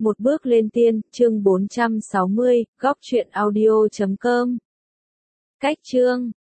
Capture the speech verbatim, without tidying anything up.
Một bước lên tiên, chương bốn trăm sáu mươi, góc truyện audio chấm com. Cách chương